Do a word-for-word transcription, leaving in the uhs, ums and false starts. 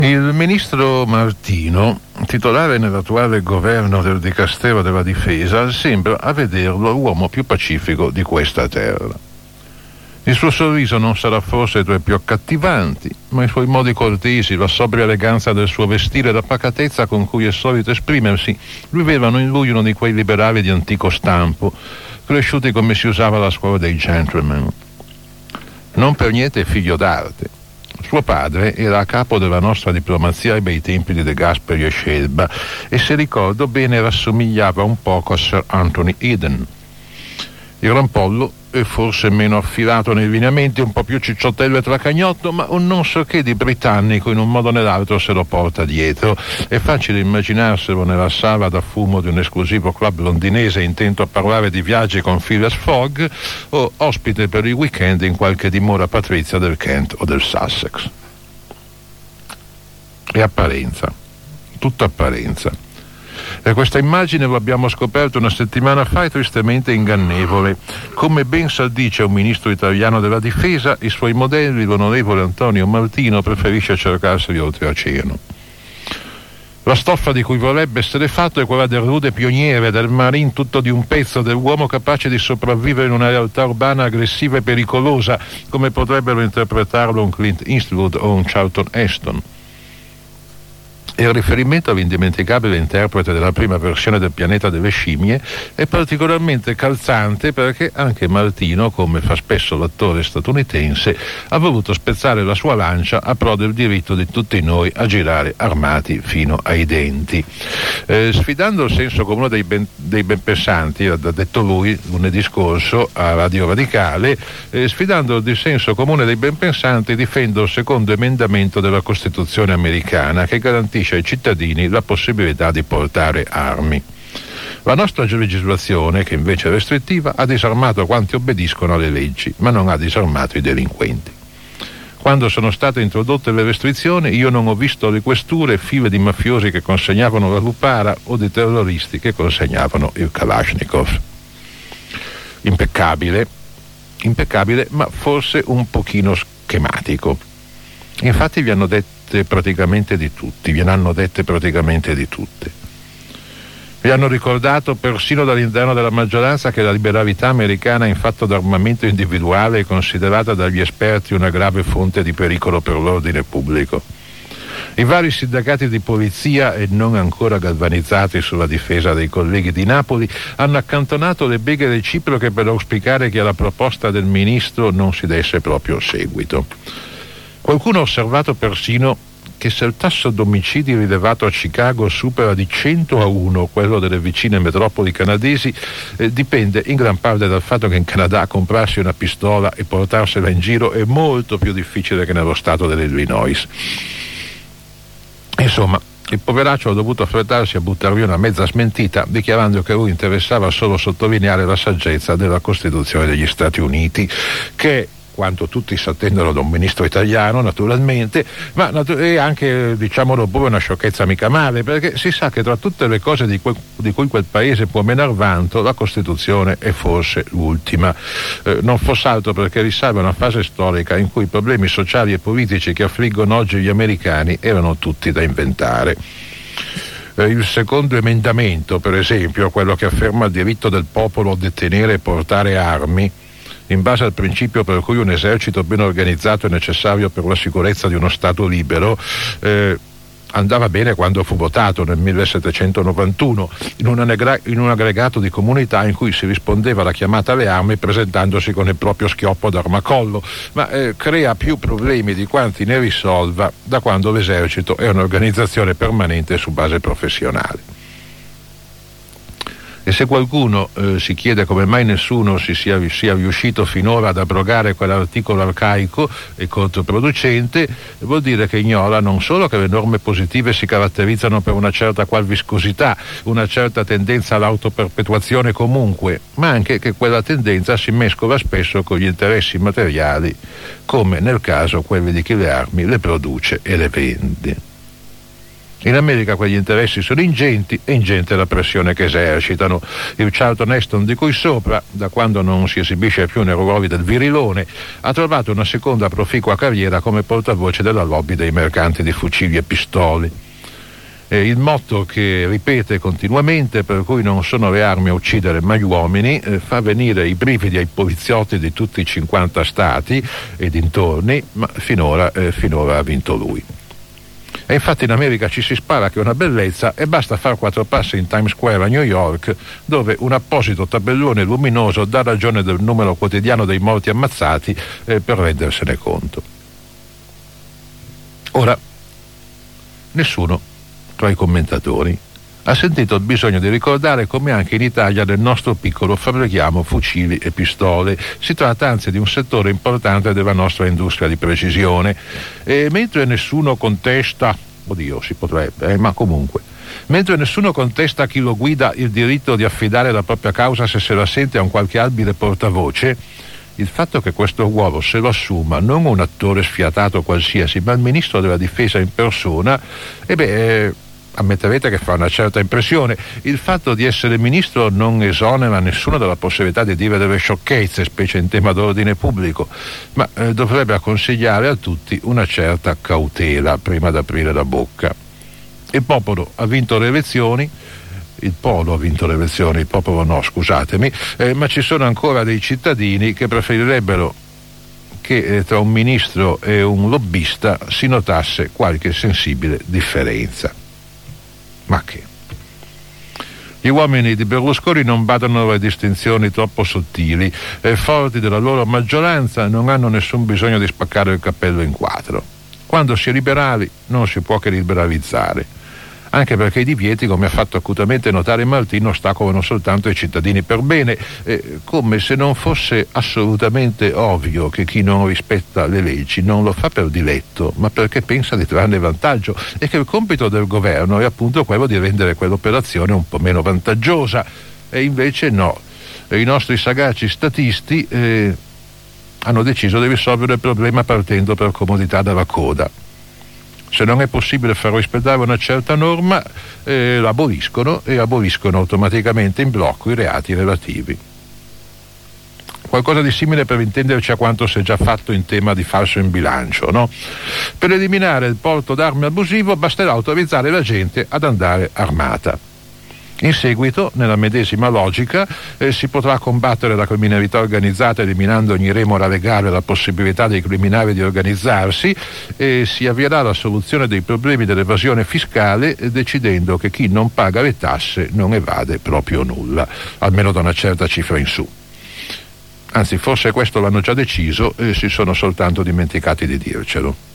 Il ministro Martino, titolare nell'attuale governo del Dicastero della Difesa, sembra a vederlo l'uomo più pacifico di questa terra. Il suo sorriso non sarà forse tra i più accattivanti, ma i suoi modi cortesi, la sobria eleganza del suo vestire e la pacatezza con cui è solito esprimersi rivelano in lui uno di quei liberali di antico stampo, cresciuti come si usava alla scuola dei gentleman. Non per niente è figlio d'arte. Suo padre era a capo della nostra diplomazia ai bei tempi di De Gasperi e Scelba e, se ricordo bene, rassomigliava un poco a Sir Anthony Eden. Il rampollo è forse meno affilato nei lineamenti, un po' più cicciottello e tracagnotto, ma un non so che di britannico in un modo o nell'altro se lo porta dietro. È facile immaginarselo nella sala da fumo di un esclusivo club londinese intento a parlare di viaggi con Phileas Fogg o ospite per il weekend in qualche dimora patrizia del Kent o del Sussex. È apparenza, tutta apparenza. E questa immagine, lo abbiamo scoperto una settimana fa, è tristemente ingannevole. Come ben sa dice un ministro italiano della difesa, i suoi modelli, l'onorevole Antonio Martino, preferisce cercarseli oltreoceano. La stoffa di cui vorrebbe essere fatto è quella del rude pioniere, del marine tutto di un pezzo, dell'uomo capace di sopravvivere in una realtà urbana aggressiva e pericolosa, come potrebbero interpretarlo un Clint Eastwood o un Charlton Heston. E il riferimento all'indimenticabile interprete della prima versione del Pianeta delle Scimmie è particolarmente calzante perché anche Martino, come fa spesso l'attore statunitense, ha voluto spezzare la sua lancia a pro del diritto di tutti noi a girare armati fino ai denti. Eh, sfidando il senso comune dei, ben, dei benpensanti, ha detto lui lunedì scorso a Radio Radicale, eh, sfidando il dissenso comune dei benpensanti, difendo il secondo emendamento della Costituzione americana che garantisce ai cittadini la possibilità di portare armi. La nostra legislazione, che invece è restrittiva, ha disarmato quanti obbediscono alle leggi, ma non ha disarmato i delinquenti. Quando sono state introdotte le restrizioni, io non ho visto le questure file di mafiosi che consegnavano la lupara o di terroristi che consegnavano il Kalashnikov. Impeccabile, impeccabile, ma forse un pochino schematico. Infatti vi hanno detto praticamente di tutti, ve ne hanno dette praticamente di tutte. Vi hanno ricordato persino dall'interno della maggioranza che la liberalità americana in fatto d'armamento individuale è considerata dagli esperti una grave fonte di pericolo per l'ordine pubblico. I vari sindacati di polizia, e non ancora galvanizzati sulla difesa dei colleghi di Napoli, hanno accantonato le beghe reciproche per auspicare che alla proposta del ministro non si desse proprio seguito. Qualcuno ha osservato persino che se il tasso d'omicidi rilevato a Chicago supera di cento a uno quello delle vicine metropoli canadesi, eh, dipende in gran parte dal fatto che in Canada comprarsi una pistola e portarsela in giro è molto più difficile che nello stato dell'Illinois. Insomma, il poveraccio ha dovuto affrettarsi a buttar via una mezza smentita, dichiarando che lui interessava solo sottolineare la saggezza della Costituzione degli Stati Uniti, che quanto tutti si attendono da un ministro italiano, naturalmente, ma natu- è anche, diciamolo pure, una sciocchezza mica male, perché si sa che tra tutte le cose di, que- di cui quel paese può menar vanto, la Costituzione è forse l'ultima. Eh, non fosse altro perché risalva a una fase storica in cui i problemi sociali e politici che affliggono oggi gli americani erano tutti da inventare. Eh, il secondo emendamento, per esempio, quello che afferma il diritto del popolo a detenere e portare armi, in base al principio per cui un esercito ben organizzato è necessario per la sicurezza di uno Stato libero, eh, andava bene quando fu votato nel millesettecentonovantuno in un, anegra- in un aggregato di comunità in cui si rispondeva alla chiamata alle armi presentandosi con il proprio schioppo d'armacollo, ma eh, crea più problemi di quanti ne risolva da quando l'esercito è un'organizzazione permanente su base professionale. E se qualcuno eh, si chiede come mai nessuno si sia, sia riuscito finora ad abrogare quell'articolo arcaico e controproducente, vuol dire che ignora non solo che le norme positive si caratterizzano per una certa qual viscosità, una certa tendenza all'autoperpetuazione comunque, ma anche che quella tendenza si mescola spesso con gli interessi materiali, come nel caso quelli di chi le armi le produce e le vende. In America quegli interessi sono ingenti e ingente la pressione che esercitano. Il Charlton Heston di cui sopra, da quando non si esibisce più nei ruoli del virilone, ha trovato una seconda proficua carriera come portavoce della lobby dei mercanti di fucili e pistole. Eh, il motto che ripete continuamente, per cui non sono le armi a uccidere ma gli uomini, eh, fa venire i brividi ai poliziotti di tutti i cinquanta stati e dintorni, ma finora, eh, finora ha vinto lui. E infatti in America ci si spara che è una bellezza e basta fare quattro passi in Times Square a New York, dove un apposito tabellone luminoso dà ragione del numero quotidiano dei morti ammazzati eh, per rendersene conto. Ora, nessuno tra i commentatori ha sentito il bisogno di ricordare come anche in Italia nel nostro piccolo fabbrichiamo fucili e pistole. Si tratta anzi di un settore importante della nostra industria di precisione. E mentre nessuno contesta, oddio si potrebbe, eh, ma comunque, mentre nessuno contesta a chi lo guida il diritto di affidare la propria causa se se la sente a un qualche abile portavoce, il fatto che questo ruolo se lo assuma non un attore sfiatato qualsiasi, ma il ministro della difesa in persona, e beh... Eh, ammetterete che fa una certa impressione. Il fatto di essere ministro non esonera nessuno dalla possibilità di dire delle sciocchezze, specie in tema d'ordine pubblico, ma eh, dovrebbe consigliare a tutti una certa cautela prima di aprire la bocca. Il popolo ha vinto le elezioni, il polo ha vinto le elezioni, il popolo no, scusatemi, eh, ma ci sono ancora dei cittadini che preferirebbero che eh, tra un ministro e un lobbista si notasse qualche sensibile differenza. Ma che? Gli uomini di Berlusconi non badano alle distinzioni troppo sottili, e forti della loro maggioranza non hanno nessun bisogno di spaccare il cappello in quattro. Quando si è liberali non si può che liberalizzare, anche perché i divieti, come ha fatto acutamente notare Martino, ostacolano soltanto i cittadini per bene, eh, come se non fosse assolutamente ovvio che chi non rispetta le leggi non lo fa per diletto, ma perché pensa di trarne vantaggio, e che il compito del governo è appunto quello di rendere quell'operazione un po' meno vantaggiosa. E invece no, e i nostri sagaci statisti eh, hanno deciso di risolvere il problema partendo per comodità dalla coda. Se non è possibile far rispettare una certa norma, eh, la aboliscono e aboliscono automaticamente in blocco i reati relativi. Qualcosa di simile per intenderci a quanto si è già fatto in tema di falso in bilancio, no? Per eliminare il porto d'armi abusivo basterà autorizzare la gente ad andare armata. In seguito, nella medesima logica, eh, si potrà combattere la criminalità organizzata eliminando ogni remora legale e la possibilità dei criminali di organizzarsi, e si avvierà la soluzione dei problemi dell'evasione fiscale eh, decidendo che chi non paga le tasse non evade proprio nulla, almeno da una certa cifra in su. Anzi, forse questo l'hanno già deciso e si sono soltanto dimenticati di dircelo.